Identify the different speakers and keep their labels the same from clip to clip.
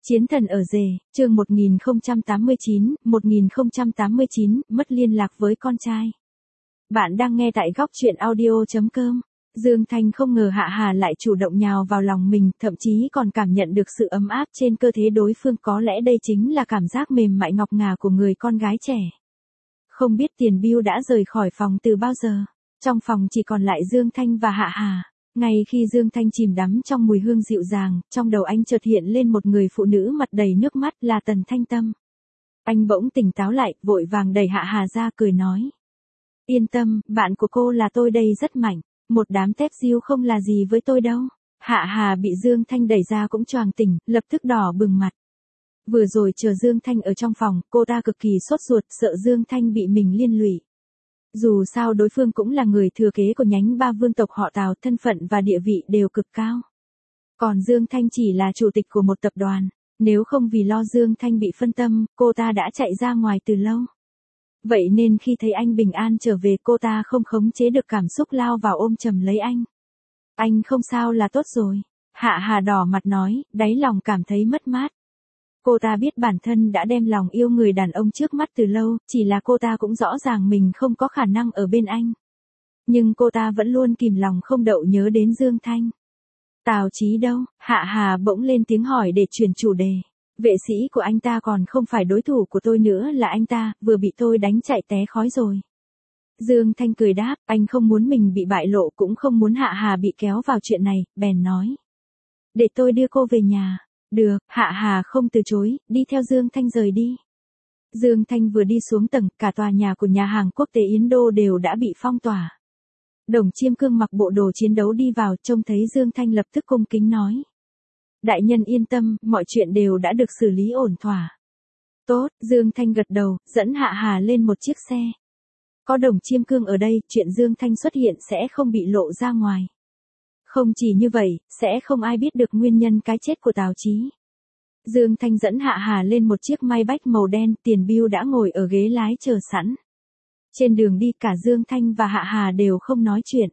Speaker 1: Chiến thần ở rể, chương 1089, mất liên lạc với con trai. Bạn đang nghe tại góc truyện audio.com. Dương Thanh không ngờ Hạ Hà lại chủ động nhào vào lòng mình, thậm chí còn cảm nhận được sự ấm áp trên cơ thể đối phương, có lẽ đây chính là cảm giác mềm mại ngọc ngà của người con gái trẻ. Không biết Tiền Bưu đã rời khỏi phòng từ bao giờ, trong phòng chỉ còn lại Dương Thanh và Hạ Hà. Ngay khi Dương Thanh chìm đắm trong mùi hương dịu dàng, trong đầu anh chợt hiện lên một người phụ nữ mặt đầy nước mắt, là Tần Thanh Tâm. Anh bỗng tỉnh táo lại, vội vàng đẩy Hạ Hà ra, cười nói: Yên tâm, bạn của cô là tôi đây, rất mạnh, một đám tép diêu không là gì với tôi đâu. Hạ Hà bị Dương Thanh đẩy ra cũng choàng tỉnh, lập tức đỏ bừng mặt. Vừa rồi chờ Dương Thanh ở trong phòng, cô ta cực kỳ sốt ruột, sợ Dương Thanh bị mình liên lụy. Dù sao đối phương cũng là người thừa kế của nhánh 3 vương tộc họ Tào, thân phận và địa vị đều cực cao. Còn Dương Thanh chỉ là chủ tịch của một tập đoàn, nếu không vì lo Dương Thanh bị phân tâm, cô ta đã chạy ra ngoài từ lâu. Vậy nên khi thấy anh bình an trở về, cô ta không khống chế được cảm xúc lao vào ôm chầm lấy anh. Anh không sao là tốt rồi. Hạ Hà đỏ mặt nói, đáy lòng cảm thấy mất mát. Cô ta biết bản thân đã đem lòng yêu người đàn ông trước mắt từ lâu, chỉ là cô ta cũng rõ ràng mình không có khả năng ở bên anh. Nhưng cô ta vẫn luôn kìm lòng không đậu nhớ đến Dương Thanh. Tào Chí đâu? Hạ Hà bỗng lên tiếng hỏi để chuyển chủ đề. Vệ sĩ của anh ta còn không phải đối thủ của tôi nữa, là anh ta, vừa bị tôi đánh chạy té khói rồi. Dương Thanh cười đáp, anh không muốn mình bị bại lộ, cũng không muốn Hạ Hà bị kéo vào chuyện này, bèn nói: Để tôi đưa cô về nhà. Được, Hạ Hà không từ chối, đi theo Dương Thanh rời đi. Dương Thanh vừa đi xuống tầng, cả tòa nhà của nhà hàng quốc tế Yến Đô đều đã bị phong tỏa. Đồng Chiêm Cương mặc bộ đồ chiến đấu đi vào, trông thấy Dương Thanh lập tức cung kính nói: Đại nhân yên tâm, mọi chuyện đều đã được xử lý ổn thỏa. Tốt, Dương Thanh gật đầu, dẫn Hạ Hà lên một chiếc xe. Có Đồng Chiêm Cương ở đây, chuyện Dương Thanh xuất hiện sẽ không bị lộ ra ngoài. Không chỉ như vậy, sẽ không ai biết được nguyên nhân cái chết của Tào Chí. Dương Thanh dẫn Hạ Hà lên một chiếc Maybach màu đen, Tiền Bưu đã ngồi ở ghế lái chờ sẵn. Trên đường đi, cả Dương Thanh và Hạ Hà đều không nói chuyện.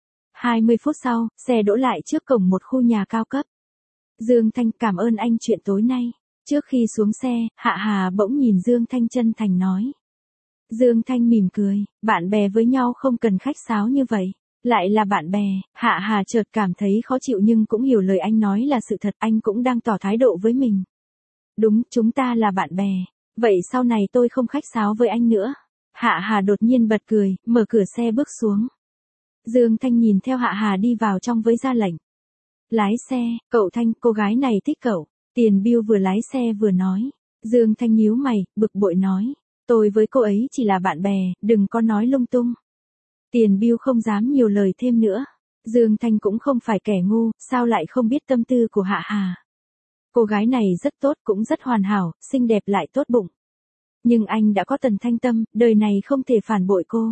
Speaker 1: 20 phút sau, xe đỗ lại trước cổng một khu nhà cao cấp. Dương Thanh, cảm ơn anh chuyện tối nay. Trước khi xuống xe, Hạ Hà bỗng nhìn Dương Thanh chân thành nói. Dương Thanh mỉm cười, bạn bè với nhau không cần khách sáo như vậy. Lại là bạn bè, Hạ Hà chợt cảm thấy khó chịu nhưng cũng hiểu lời anh nói là sự thật, anh cũng đang tỏ thái độ với mình. Đúng, chúng ta là bạn bè. Vậy sau này tôi không khách sáo với anh nữa. Hạ Hà đột nhiên bật cười, mở cửa xe bước xuống. Dương Thanh nhìn theo Hạ Hà đi vào trong với ra lệnh. Lái xe, cậu Thanh, cô gái này thích cậu. Tiền Bưu vừa lái xe vừa nói. Dương Thanh nhíu mày, bực bội nói. Tôi với cô ấy chỉ là bạn bè, đừng có nói lung tung. Tiền Bưu không dám nhiều lời thêm nữa. Dương Thanh cũng không phải kẻ ngu, sao lại không biết tâm tư của Hạ Hà. Cô gái này rất tốt, cũng rất hoàn hảo, xinh đẹp lại tốt bụng. Nhưng anh đã có Tần Thanh Tâm, đời này không thể phản bội cô.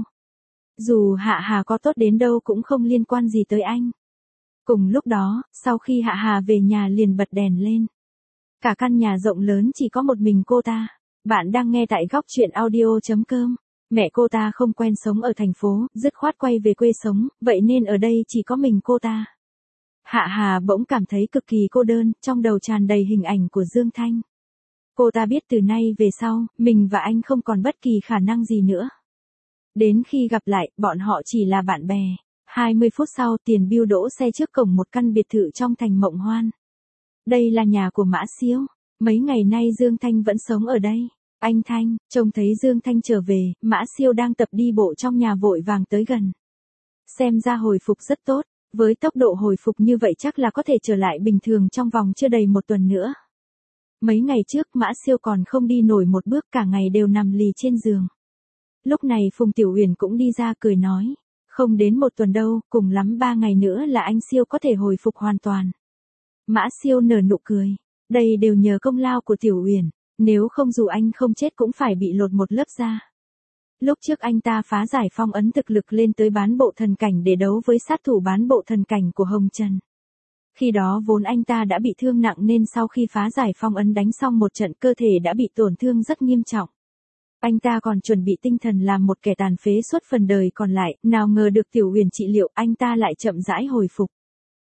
Speaker 1: Dù Hạ Hà có tốt đến đâu cũng không liên quan gì tới anh. Cùng lúc đó, sau khi Hạ Hà về nhà liền bật đèn lên. Cả căn nhà rộng lớn chỉ có một mình cô ta. Bạn đang nghe tại góc truyện audio.com. Mẹ cô ta không quen sống ở thành phố, dứt khoát quay về quê sống, vậy nên ở đây chỉ có mình cô ta. Hạ Hà bỗng cảm thấy cực kỳ cô đơn, trong đầu tràn đầy hình ảnh của Dương Thanh. Cô ta biết từ nay về sau, mình và anh không còn bất kỳ khả năng gì nữa. Đến khi gặp lại, bọn họ chỉ là bạn bè. 20 phút sau, Tiền Bưu đỗ xe trước cổng một căn biệt thự trong thành Mộng Hoan. Đây là nhà của Mã Siêu. Mấy ngày nay Dương Thanh vẫn sống ở đây. Anh Thanh, trông thấy Dương Thanh trở về, Mã Siêu đang tập đi bộ trong nhà vội vàng tới gần. Xem ra hồi phục rất tốt, với tốc độ hồi phục như vậy chắc là có thể trở lại bình thường trong vòng chưa đầy một tuần nữa. Mấy ngày trước Mã Siêu còn không đi nổi một bước, cả ngày đều nằm lì trên giường. Lúc này Phùng Tiểu Uyển cũng đi ra cười nói, không đến một tuần đâu, cùng lắm 3 ngày nữa là anh Siêu có thể hồi phục hoàn toàn. Mã Siêu nở nụ cười, đây đều nhờ công lao của Tiểu Uyển. Nếu không dù anh không chết cũng phải bị lột một lớp da. Lúc trước anh ta phá giải phong ấn thực lực lên tới bán bộ thần cảnh để đấu với sát thủ bán bộ thần cảnh của Hồng Trần. Khi đó vốn anh ta đã bị thương nặng nên sau khi phá giải phong ấn đánh xong một trận cơ thể đã bị tổn thương rất nghiêm trọng. Anh ta còn chuẩn bị tinh thần làm một kẻ tàn phế suốt phần đời còn lại, nào ngờ được Tiểu Uyển trị liệu anh ta lại chậm rãi hồi phục.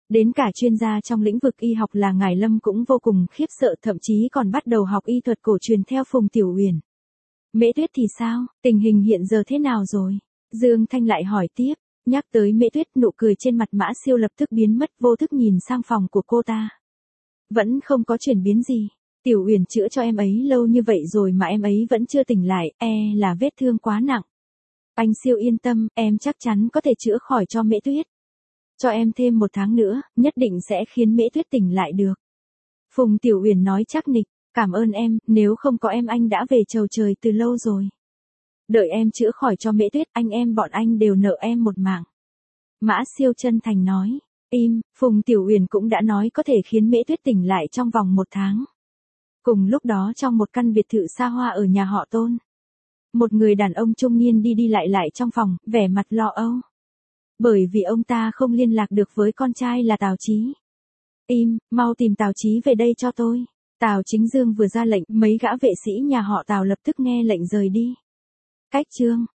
Speaker 1: Đến cả chuyên gia trong lĩnh vực y học là Ngải Lâm cũng vô cùng khiếp sợ, thậm chí còn bắt đầu học y thuật cổ truyền theo Phùng Tiểu Uyển. Mễ Tuyết thì sao, tình hình hiện giờ thế nào rồi? Dương Thanh lại hỏi tiếp, nhắc tới Mễ Tuyết, nụ cười trên mặt Mã Siêu lập tức biến mất, vô thức nhìn sang phòng của cô ta. Vẫn không có chuyển biến gì. Tiểu Uyển chữa cho em ấy lâu như vậy rồi mà em ấy vẫn chưa tỉnh lại, là vết thương quá nặng. Anh Siêu yên tâm, em chắc chắn có thể chữa khỏi cho Mễ Tuyết. Cho em thêm 1 tháng nữa, nhất định sẽ khiến Mễ Tuyết tỉnh lại được. Phùng Tiểu Uyển nói chắc nịch, cảm ơn em, nếu không có em anh đã về chầu trời từ lâu rồi. Đợi em chữa khỏi cho Mễ Tuyết, anh em bọn anh đều nợ em một mạng. Mã Siêu chân thành nói, Phùng Tiểu Uyển cũng đã nói có thể khiến Mễ Tuyết tỉnh lại trong vòng 1 tháng. Cùng lúc đó trong một căn biệt thự xa hoa ở nhà họ Tôn. Một người đàn ông trung niên đi đi lại trong phòng, vẻ mặt lo âu. Bởi vì ông ta không liên lạc được với con trai là Tào Chí. Mau tìm Tào Chí về đây cho tôi. Tào Chính Dương vừa ra lệnh, mấy gã vệ sĩ nhà họ Tào lập tức nghe lệnh rời đi. Cách chương